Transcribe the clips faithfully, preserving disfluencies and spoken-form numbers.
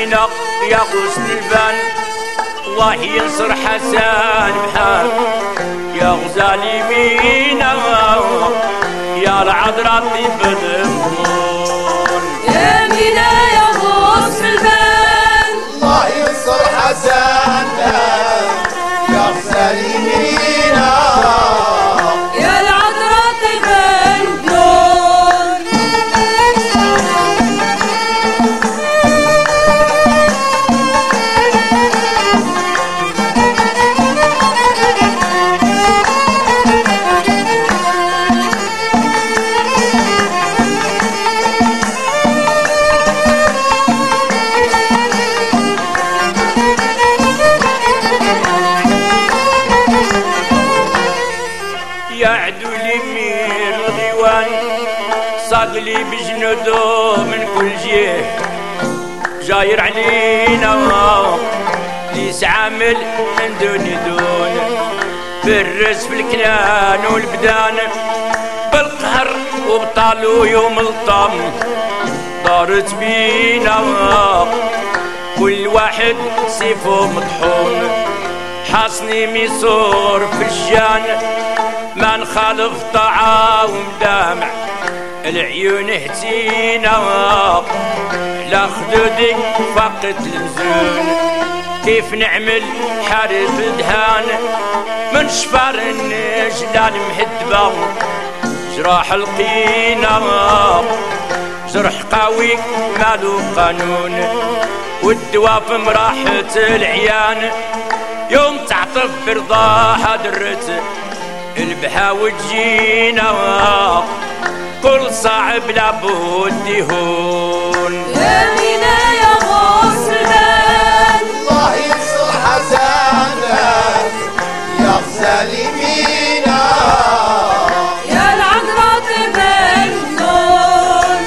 آمنة يا غصن البان الله ينصر حسن بحال يا غزالي مينا يا العذراء طيب الضمون يا مينا يا غصن البان الله ينصر حسن يا غزالي مينا يا العذراء طيب الضمون يعدو اليمين الغيوان صاقلي بجنودو من كل جهه جاير علينا ليس عامل من دون دون بالرز في الكنان والبدان بالقهر وبطالو يوم الطم دارت بينا كل واحد سيفه مطحون حاصني ميسور في الجان ما نخالف طاعة ومدامع العيون هتينا لا خدودي فقط المزون كيف نعمل حارب دهان من شفار النجلان مهدبة جراح القينا جرح قوي مالو قانون والدواء في مراحة العيان يوم تعطف برضاها درت البها وتجينا كل صعب لابد يهون يا مينا يا غصن البان الله ينصر حسن يا غزالي مينا يا العذراء طيب الضمون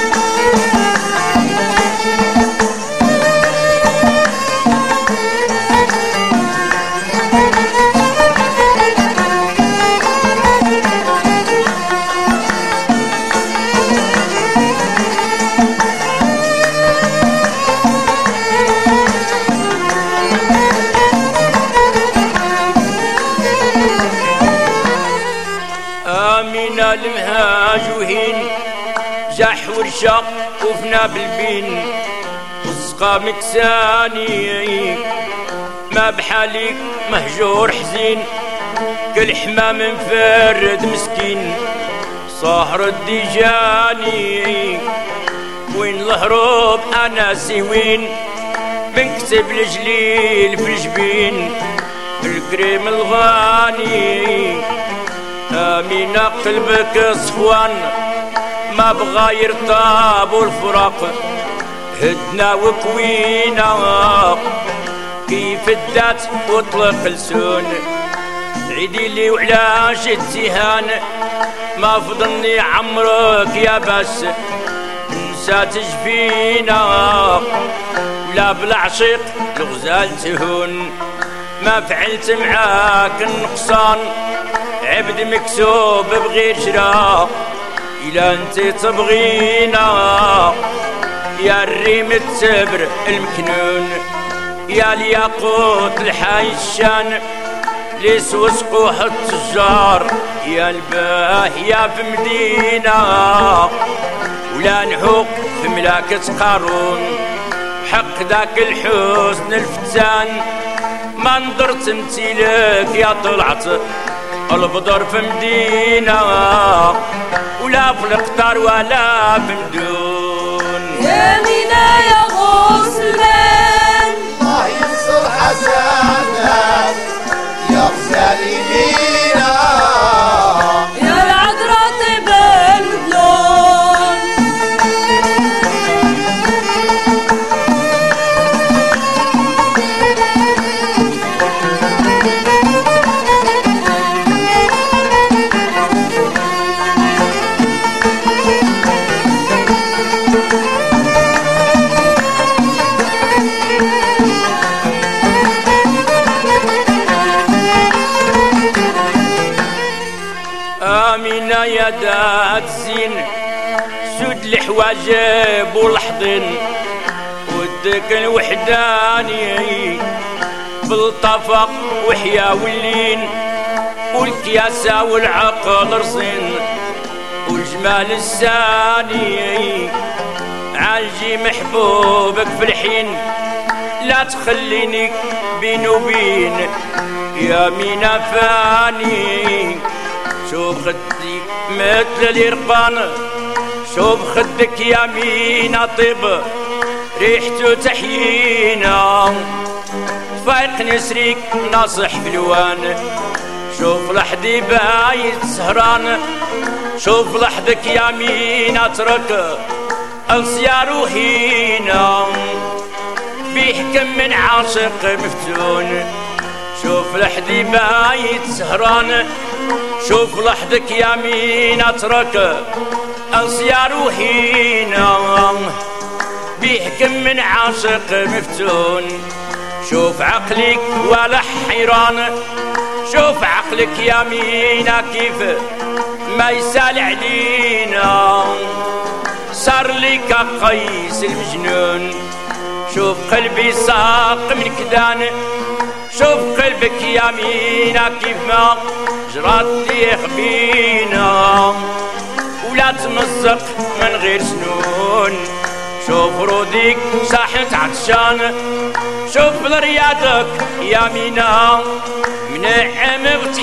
آمنة المهاجوهين جاح ورشا وفنا بالبين وسقى مكساني ما بحالك مهجور حزين كل حمام مفرد مسكين صهر الديجاني وين الهروب انا سوين بنكتب الجليل في الجبين الكريم الغاني آمنة قلبك صفوان ما بغى يرطاب والفراق هدنا وكوينا كيف الدات واطلق لسون عيدي لي وعلاش التهان ما فضلني عمرك يا بس نسى تجفينا ولا بالعشيق الغزال تهون ما فعلت معاك النقصان عبد مكسوب بغير شراء إلا انت تبغينا يا الريم التبر المكنون يا الياقوت الحي الشان ليس وسقوح التجار يا الباهية في مدينة ولا نحوق في ملاكة قارون حق ذاك الحسن الفتان ما نظر تمثيلك يا طلعت البدر في مدينة ولا في القطار ولا في مدون يا مينا يا غصن البان الله ينصر حسن يا غزالي مينا يا العذراء طيب الضمون آمنة يا دات زين سود الحواجب والحضن خدك الوحداني بالطفق وحيا واللين والكياسة والعقل رصين والجمال الساني عالجي محبوبك في الحين لا تخليني بين وبين يا مينا فاني شوف خدي مثل اليرقان شوف خدك يا مينا طيب ريحته تحيينا فايق نسريك ناصح في الوان شوف لحدي بايت سهران شوف لحدك يا مينا ترك الصيار وهينا بيحكم من عاشق مفتون شوف لحدي بايت سهران شوف لحدك يا مين اترك انصيار وهينا بيحكم من عاشق مفتون شوف عقلك ولا حيران شوف عقلك يا مينا كيف ما يسال علينا صار لك قيس المجنون شوف قلبي ساق من كدان شوف قلبك يا مينا كيف ما جرات لي خبينا ولا تمزق من غير سنون شوف روديك ساحت عطشان شوف لرياضك يا مينا منعم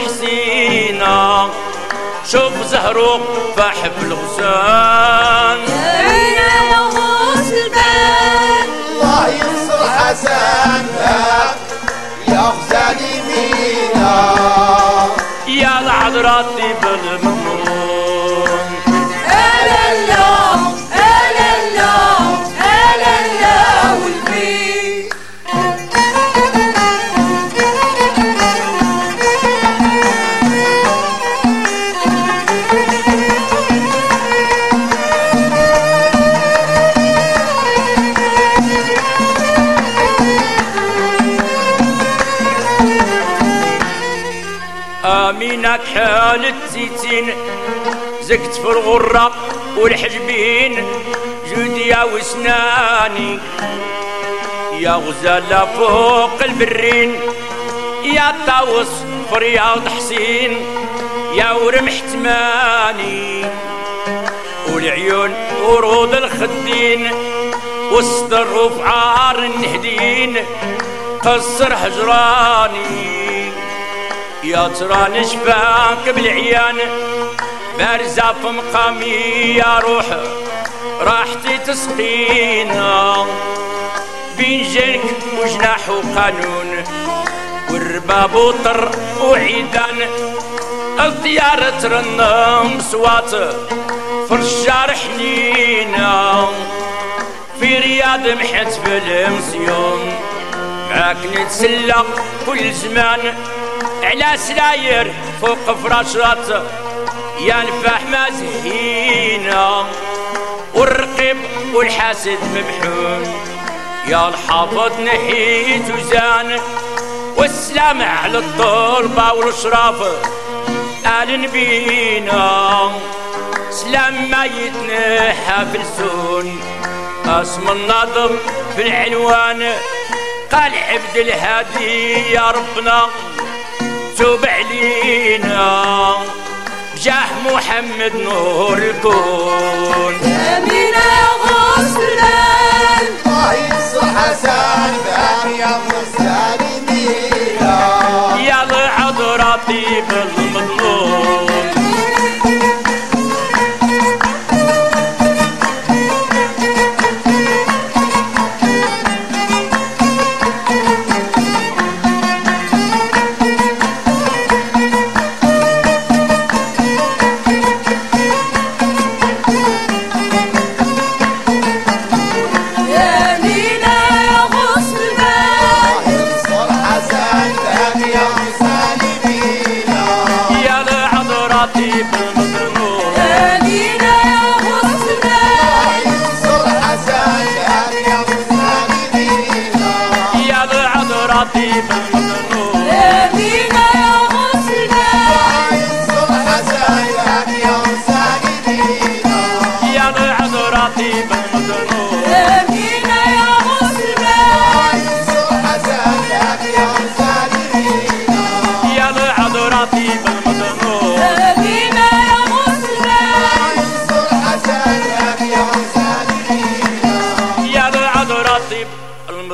بتحسينا شوف زهروق فاحب الغصان يا غوص البال الله ينصر حسنك يا غزالي مينا يا العذراتي بالمضمون ألا الله ألا الله ألا الله والبي آمينك حال التيتين زكت في الغرة والحجبين جودي يا وسناني يا غزالة فوق البرين يا طاوس في رياض حسين يا ورمح تماني والعيون ورود الخدين والصدر وفعار النهدين قصر هجراني يا ترى نشفاك بالعيان بارزة في مقامي يا روح راحتي تسقينا بين جنك وجناح وقانون والرباب وطر وعيدان الطيارة ترنم صوات في الشارع حنينا في رياض محت في المسيوم معاك نتسلى كل زمان على سراير فوق فراشات يا الفحمة زهينة والرقيب والحاسد مبحون يا الحافظ نحيت وزان والسلام على الطلبة والشراف آل نبينا سلام ما يتنحى في السون اسم الناظم في العنوان قال عبد الهادي يا ربنا توب علينا جاه محمد نور الكون يا مينا يا غوص البال الله ينصر حسنك يا غزالي مينا يا العذرة طيب المظلوم يا مينا يا غوص البال الله ينصر حسنك يا غزالي مينا يا العذرة طيب المظلوم يا مينا يا غوص البال ينصر حسنك يا غزالي مينا يا العذرة طيب المظلوم يا مينا يا غوص البال ينصر حسنك يا غزالي مينا يا العذرة طيب المظلوم يا مينا يا غوص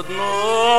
المظلوم